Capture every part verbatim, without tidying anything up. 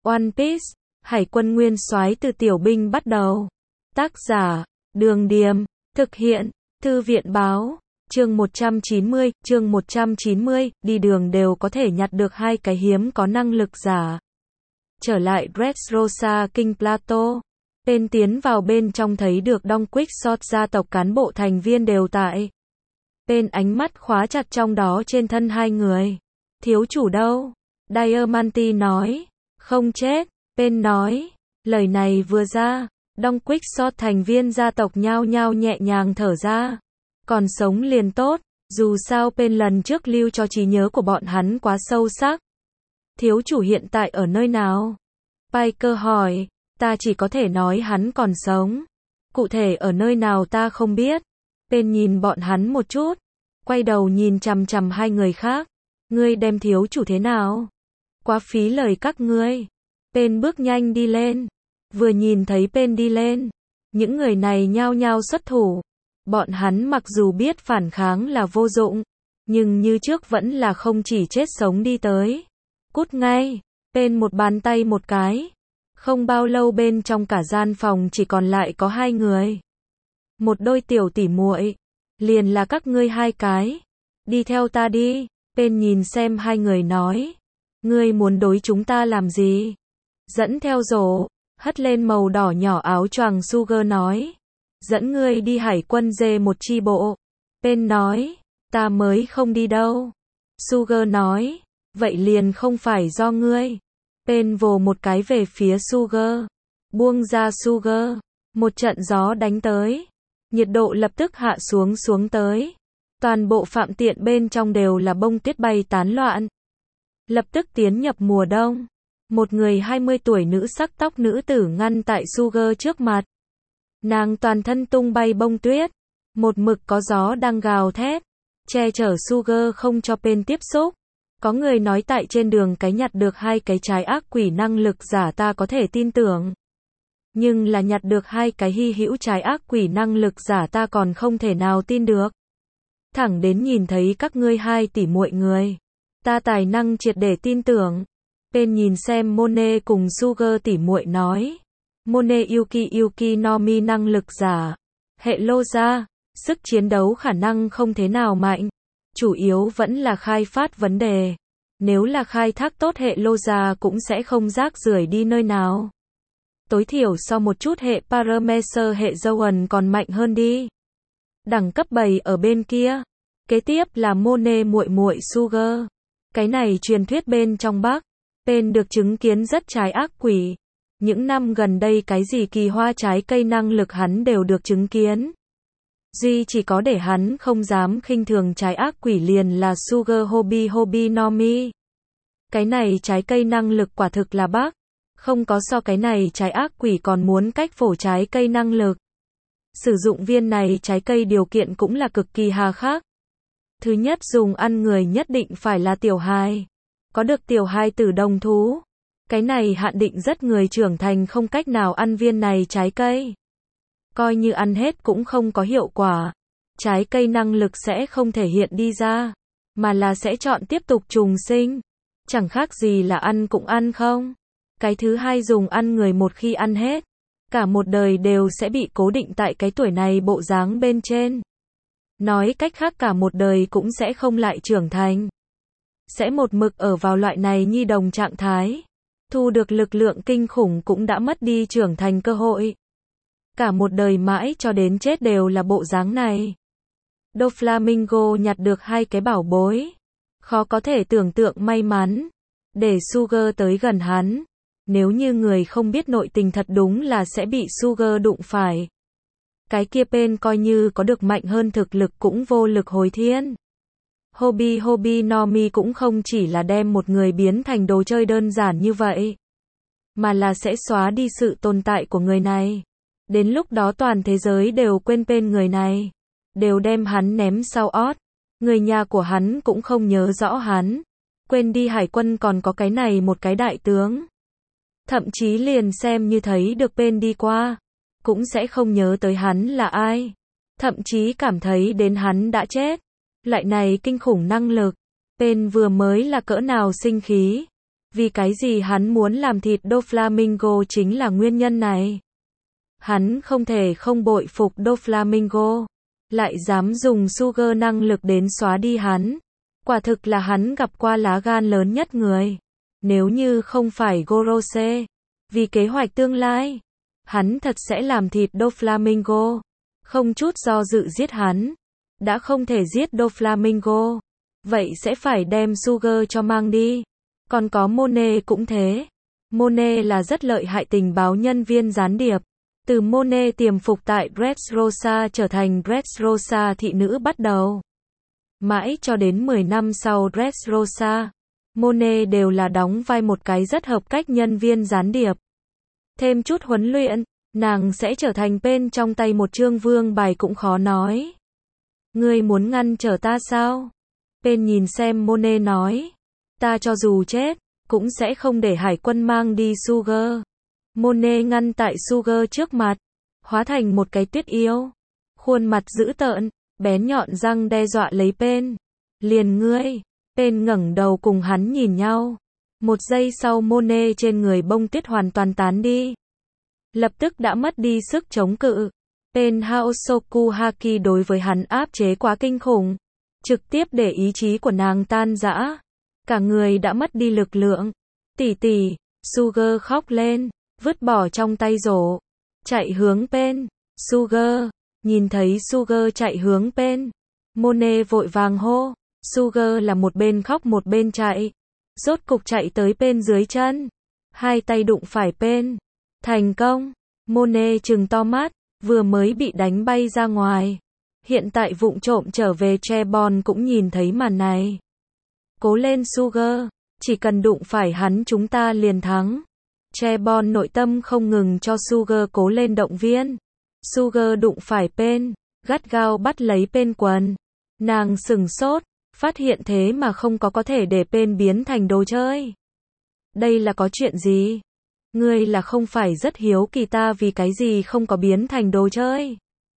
One Piece, Hải quân nguyên soái từ tiểu binh bắt đầu. Tác giả, Đường Điềm, thực hiện, Thư viện Báo, chương một trăm chín mươi, chương một trăm chín mươi, đi đường đều có thể nhặt được hai cái hiếm có năng lực giả. Trở lại Dressrosa King Plateau, Pain tiến vào bên trong thấy được Đông Quixote gia tộc cán bộ thành viên đều tại. Pain ánh mắt khóa chặt trong đó trên thân hai người. Thiếu chủ đâu? Diamante nói. Không chết. Pain nói. Lời này vừa ra, Đông Quixote thành viên gia tộc nhao nhao nhẹ nhàng thở ra. Còn sống liền tốt, dù sao Pain lần trước lưu cho trí nhớ của bọn hắn quá sâu sắc. Thiếu chủ hiện tại ở nơi nào? Piker hỏi. Ta chỉ có thể nói hắn còn sống. Cụ thể ở nơi nào ta không biết. Pain nhìn bọn hắn một chút, quay đầu nhìn chằm chằm hai người khác. Ngươi đem thiếu chủ thế nào? Quá phí lời các ngươi. Pain bước nhanh đi lên. Vừa nhìn thấy Pain đi lên, những người này nhao nhao xuất thủ. Bọn hắn mặc dù biết phản kháng là vô dụng, nhưng như trước vẫn là không chỉ chết sống đi tới. Cút ngay. Pain một bàn tay một cái. Không bao lâu bên trong cả gian phòng chỉ còn lại có hai người. Một đôi tiểu tỉ muội. Liền là các ngươi hai cái. Đi theo ta đi. Pain nhìn xem hai người nói. Ngươi muốn đối chúng ta làm gì? Dẫn theo rổ, hất lên màu đỏ nhỏ áo choàng Sugar nói. Dẫn ngươi đi hải quân dê một chi bộ. Pain nói. Ta mới không đi đâu. Sugar nói. Vậy liền không phải do ngươi. Pain vồ một cái về phía Sugar. Buông ra Sugar. Một trận gió đánh tới. Nhiệt độ lập tức hạ xuống xuống tới. Toàn bộ phạm tiện bên trong đều là bông tuyết bay tán loạn. Lập tức tiến nhập mùa đông. Một người hai mươi tuổi nữ sắc tóc nữ tử ngăn tại Sugar trước mặt. Nàng toàn thân tung bay bông tuyết. Một mực có gió đang gào thét, che chở Sugar không cho Pain tiếp xúc. Có người nói tại trên đường cái nhặt được hai cái trái ác quỷ năng lực giả ta có thể tin tưởng. Nhưng là nhặt được hai cái hy hữu trái ác quỷ năng lực giả ta còn không thể nào tin được. Thẳng đến nhìn thấy các ngươi hai tỷ muội người, ta tài năng triệt để tin tưởng. Pain nhìn xem Mone cùng Sugar tỷ muội nói. Mone Yuki Yuki no Mi năng lực giả. Hệ lô ra, sức chiến đấu khả năng không thế nào mạnh. Chủ yếu vẫn là khai phát vấn đề. Nếu là khai thác tốt hệ lô ra cũng sẽ không rác rưởi đi nơi nào. Tối thiểu so một chút hệ Parameter hệ Zoan còn mạnh hơn đi. Đẳng cấp bảy ở bên kia. Kế tiếp là Mone muội muội Sugar. Cái này truyền thuyết bên trong Bắc. Pain được chứng kiến rất trái ác quỷ. Những năm gần đây cái gì kỳ hoa trái cây năng lực hắn đều được chứng kiến. Duy chỉ có để hắn không dám khinh thường trái ác quỷ liền là Sugar Hobby Hobby no Mi. Cái này trái cây năng lực quả thực là Bắc. Không có so cái này trái ác quỷ còn muốn cách phổ trái cây năng lực. Sử dụng viên này trái cây điều kiện cũng là cực kỳ hà khắc. Thứ nhất dùng ăn người nhất định phải là tiểu hài. Có được tiểu hài tử đồng thú. Cái này hạn định rất người trưởng thành không cách nào ăn viên này trái cây. Coi như ăn hết cũng không có hiệu quả. Trái cây năng lực sẽ không thể hiện đi ra, mà là sẽ chọn tiếp tục trùng sinh. Chẳng khác gì là ăn cũng ăn không. Cái thứ hai dùng ăn người một khi ăn hết, cả một đời đều sẽ bị cố định tại cái tuổi này bộ dáng bên trên. Nói cách khác cả một đời cũng sẽ không lại trưởng thành. Sẽ một mực ở vào loại này nhi đồng trạng thái. Thu được lực lượng kinh khủng cũng đã mất đi trưởng thành cơ hội. Cả một đời mãi cho đến chết đều là bộ dáng này. Doflamingo nhặt được hai cái bảo bối. Khó có thể tưởng tượng may mắn. Để Sugar tới gần hắn. Nếu như người không biết nội tình thật đúng là sẽ bị Sugar đụng phải. Cái kia Pain coi như có được mạnh hơn thực lực cũng vô lực hồi thiên. Hobby Hobby no Mi cũng không chỉ là đem một người biến thành đồ chơi đơn giản như vậy. Mà là sẽ xóa đi sự tồn tại của người này. Đến lúc đó toàn thế giới đều quên Pain người này. Đều đem hắn ném sau ót. Người nhà của hắn cũng không nhớ rõ hắn. Quên đi hải quân còn có cái này một cái đại tướng. Thậm chí liền xem như thấy được Pain đi qua. Cũng sẽ không nhớ tới hắn là ai. Thậm chí cảm thấy đến hắn đã chết. Loại này kinh khủng năng lực. Pain vừa mới là cỡ nào sinh khí. Vì cái gì hắn muốn làm thịt Doflamingo chính là nguyên nhân này. Hắn không thể không bội phục Doflamingo, lại dám dùng Sugar năng lực đến xóa đi hắn. Quả thực là hắn gặp qua lá gan lớn nhất người. Nếu như không phải Gorose, vì kế hoạch tương lai, hắn thật sẽ làm thịt Doflamingo, không chút do dự giết hắn. Đã không thể giết Doflamingo, vậy sẽ phải đem Sugar cho mang đi. Còn có Monet cũng thế. Monet là rất lợi hại tình báo nhân viên gián điệp. Từ Monet tiềm phục tại Dressrosa trở thành Dressrosa thị nữ bắt đầu. Mãi cho đến mười năm sau Dressrosa, Monet đều là đóng vai một cái rất hợp cách nhân viên gián điệp. Thêm chút huấn luyện, nàng sẽ trở thành Pen trong tay một chương vương bài cũng khó nói. Ngươi muốn ngăn trở ta sao? Pen nhìn xem Monet nói. Ta cho dù chết, cũng sẽ không để hải quân mang đi Sugar. Monet ngăn tại Sugar trước mặt, hóa thành một cái tuyết yêu. Khuôn mặt dữ tợn, bén nhọn răng đe dọa lấy Pen. Liền ngươi. Pen ngẩng đầu cùng hắn nhìn nhau. Một giây sau Monet trên người bông tuyết hoàn toàn tán đi. Lập tức đã mất đi sức chống cự. Pen Haosoku Haki đối với hắn áp chế quá kinh khủng. Trực tiếp để ý chí của nàng tan rã. Cả người đã mất đi lực lượng. Tỷ tỷ, Sugar khóc lên, vứt bỏ trong tay rổ. Chạy hướng Pen. Sugar, nhìn thấy Sugar chạy hướng Pen. Monet vội vàng hô. Sugar là một bên khóc một bên chạy. Rốt cục chạy tới Pen dưới chân. Hai tay đụng phải Pen. Thành công. Monet trừng to mắt, vừa mới bị đánh bay ra ngoài. Hiện tại vụng trộm trở về Trebon cũng nhìn thấy màn này. Cố lên Sugar, chỉ cần đụng phải hắn chúng ta liền thắng. Trebon nội tâm không ngừng cho Sugar cố lên động viên. Sugar đụng phải Pen, gắt gao bắt lấy Pen quần. Nàng sừng sốt, phát hiện thế mà không có có thể để Pen biến thành đồ chơi. Đây là có chuyện gì? Ngươi là không phải rất hiếu kỳ ta vì cái gì không có biến thành đồ chơi?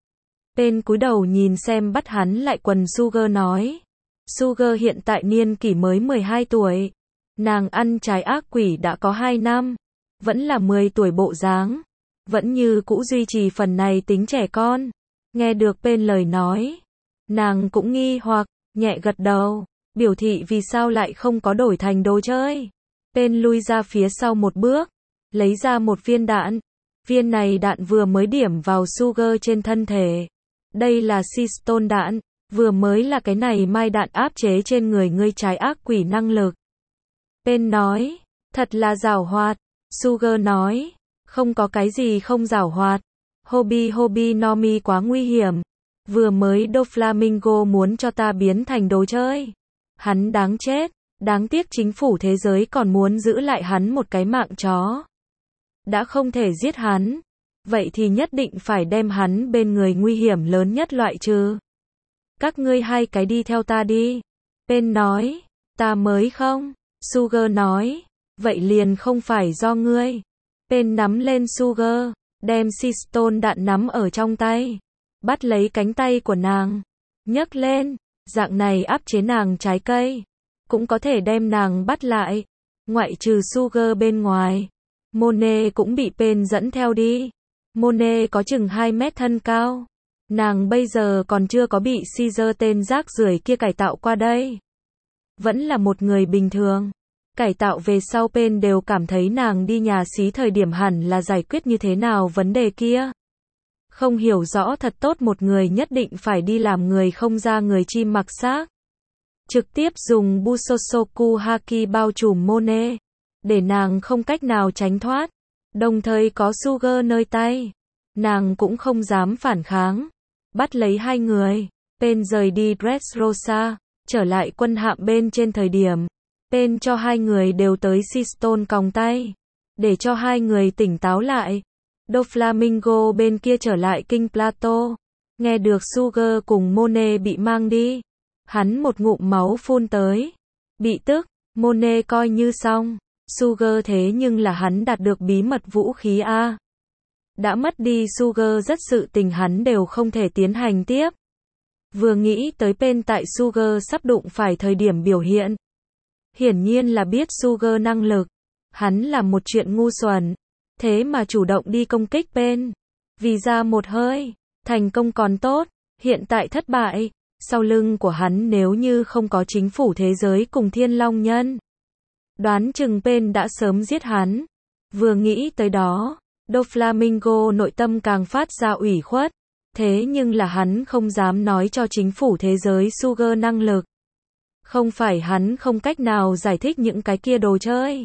Pen cúi đầu nhìn xem bắt hắn lại quần Sugar nói. Sugar hiện tại niên kỷ mới mười hai tuổi. Nàng ăn trái ác quỷ đã có hai năm. Vẫn là mười tuổi bộ dáng. Vẫn như cũ duy trì phần này tính trẻ con. Nghe được Pen lời nói. Nàng cũng nghi hoặc, nhẹ gật đầu. Biểu thị vì sao lại không có đổi thành đồ chơi. Pen lui ra phía sau một bước. Lấy ra một viên đạn. Viên này đạn vừa mới điểm vào Sugar trên thân thể. Đây là Seastone đạn. Vừa mới là cái này mai đạn áp chế trên người ngươi trái ác quỷ năng lực. Pen nói. Thật là giảo hoạt. Sugar nói. Không có cái gì không giảo hoạt. Hobby Hobby Nomi quá nguy hiểm. Vừa mới Doflamingo muốn cho ta biến thành đồ chơi. Hắn đáng chết. Đáng tiếc chính phủ thế giới còn muốn giữ lại hắn một cái mạng chó. Đã không thể giết hắn. Vậy thì nhất định phải đem hắn bên người nguy hiểm lớn nhất loại trừ. Các ngươi hai cái đi theo ta đi. Pen nói. Ta mới không. Sugar nói. Vậy liền không phải do ngươi. Pen nắm lên Sugar. Đem Seastone đạn nắm ở trong tay. Bắt lấy cánh tay của nàng. Nhấc lên. Dạng này áp chế nàng trái cây. Cũng có thể đem nàng bắt lại. Ngoại trừ Sugar bên ngoài. Monet cũng bị Pen dẫn theo đi. Monet có chừng hai mét thân cao. Nàng bây giờ còn chưa có bị Caesar tên rác rưởi kia cải tạo qua đây. Vẫn là một người bình thường. Cải tạo về sau Pen đều cảm thấy nàng đi nhà xí thời điểm hẳn là giải quyết như thế nào vấn đề kia. Không hiểu rõ thật tốt một người nhất định phải đi làm người không ra người chim mặc xác. Trực tiếp dùng Busosoku Haki bao trùm Monet. Để nàng không cách nào tránh thoát. Đồng thời có Sugar nơi tay. Nàng cũng không dám phản kháng. Bắt lấy hai người. Pen rời đi Dressrosa. Trở lại quân hạm bên trên thời điểm. Pen cho hai người đều tới Seastone còng tay. Để cho hai người tỉnh táo lại. Doflamingo bên kia trở lại King Plateau. Nghe được Sugar cùng Monet bị mang đi. Hắn một ngụm máu phun tới. Bị tức. Monet coi như xong. Sugar thế nhưng là hắn đạt được bí mật vũ khí A. Đã mất đi Sugar rất sự tình hắn đều không thể tiến hành tiếp. Vừa nghĩ tới Pen tại Sugar sắp đụng phải thời điểm biểu hiện. hiển nhiên là biết Sugar năng lực. Hắn làm một chuyện ngu xuẩn, thế mà chủ động đi công kích Ben. Vì ra một hơi, thành công còn tốt, hiện tại thất bại, sau lưng của hắn nếu như không có chính phủ thế giới cùng Thiên Long Nhân, đoán chừng Ben đã sớm giết hắn. Vừa nghĩ tới đó, Doflamingo nội tâm càng phát ra ủy khuất, thế nhưng là hắn không dám nói cho chính phủ thế giới Sugar năng lực. Không phải hắn không cách nào giải thích những cái kia đồ chơi.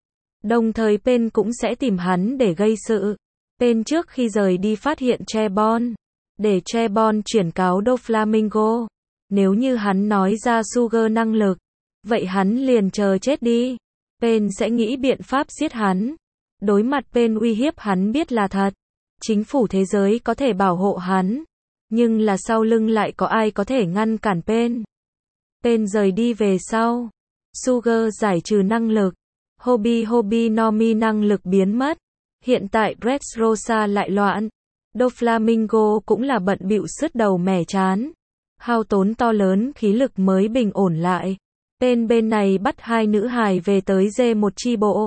Đồng thời Ben cũng sẽ tìm hắn để gây sự. Ben trước khi rời đi phát hiện Trebon, để Trebon chuyển cáo Doflamingo. Nếu như hắn nói ra Sugar năng lực, vậy hắn liền chờ chết đi. Ben sẽ nghĩ biện pháp giết hắn. Đối mặt Ben uy hiếp hắn biết là thật. Chính phủ thế giới có thể bảo hộ hắn, nhưng là sau lưng lại có ai có thể ngăn cản Ben. Ben rời đi về sau, Sugar giải trừ năng lực, Hobby Hobby Nomi năng lực biến mất. Hiện tại Dressrosa lại loạn, Doflamingo cũng là bận bịu sứt đầu mẻ chán, hao tốn to lớn khí lực mới bình ổn lại. Ben bên này bắt hai nữ hài về tới dê một chi bộ.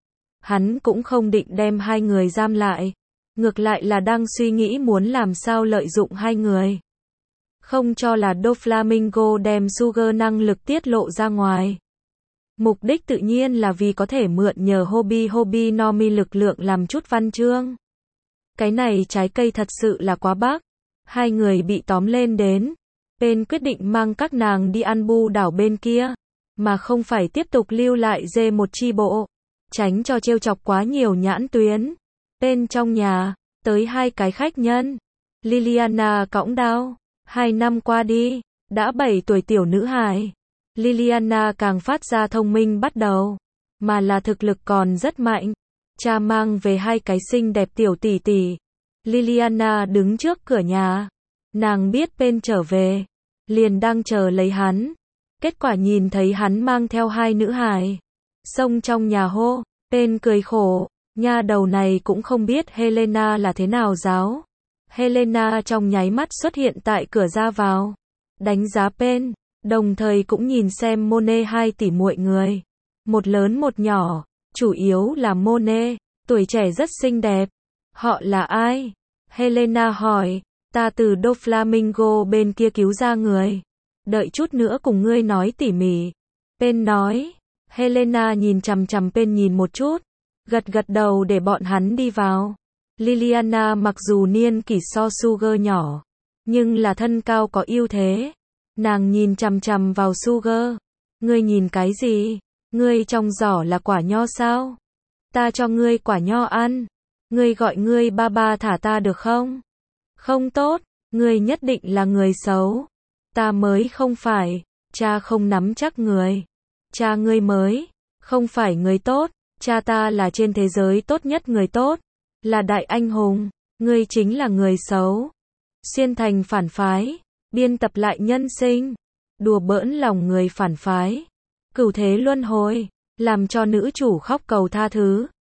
Hắn cũng không định đem hai người giam lại, ngược lại là đang suy nghĩ muốn làm sao lợi dụng hai người. Không cho là Doflamingo đem Sugar năng lực tiết lộ ra ngoài. Mục đích tự nhiên là vì có thể mượn nhờ Hobby Hobby Nomi lực lượng làm chút văn chương. Cái này trái cây thật sự là quá bắc. Hai người bị tóm lên đến. Ben quyết định mang các nàng đi ăn bu đảo bên kia, mà không phải tiếp tục lưu lại dê một chi bộ. Tránh cho trêu chọc quá nhiều nhãn tuyến. Ben trong nhà, tới hai cái khách nhân. Liliana cõng đao. Hai năm qua đi, đã bảy tuổi tiểu nữ hài. Liliana càng phát ra thông minh bắt đầu, mà là thực lực còn rất mạnh. Cha mang về hai cái xinh đẹp tiểu tỷ tỷ. Liliana đứng trước cửa nhà. Nàng biết Ben trở về, liền đang chờ lấy hắn. Kết quả nhìn thấy hắn mang theo hai nữ hài, xông trong nhà hô. Ben cười khổ, nha đầu này cũng không biết Helena là thế nào giáo. Helena trong nháy mắt xuất hiện tại cửa ra vào, đánh giá Ben, đồng thời cũng nhìn xem Monet hai tỷ muội người, một lớn một nhỏ, chủ yếu là Monet, tuổi trẻ rất xinh đẹp. Họ là ai? Helena hỏi. Ta từ Doflamingo bên kia cứu ra người. Đợi chút nữa cùng ngươi nói tỉ mỉ. Ben nói. Helena nhìn chằm chằm Ben nhìn một chút, gật gật đầu để bọn hắn đi vào. Liliana mặc dù niên kỷ so Sugar nhỏ, nhưng là thân cao có ưu thế. Nàng nhìn chằm chằm vào Sugar. Ngươi nhìn cái gì? Ngươi trong giỏ là quả nho sao? Ta cho ngươi quả nho ăn. Ngươi gọi ngươi ba ba thả ta được không? Không tốt, ngươi nhất định là người xấu. Ta mới không phải, cha không nắm chắc người. Cha ngươi mới, không phải người tốt, cha ta là trên thế giới tốt nhất người tốt, là đại anh hùng, ngươi chính là người xấu. Xuyên thành phản phái, biên tập lại nhân sinh, đùa bỡn lòng người phản phái, cửu thế luân hồi, làm cho nữ chủ khóc cầu tha thứ.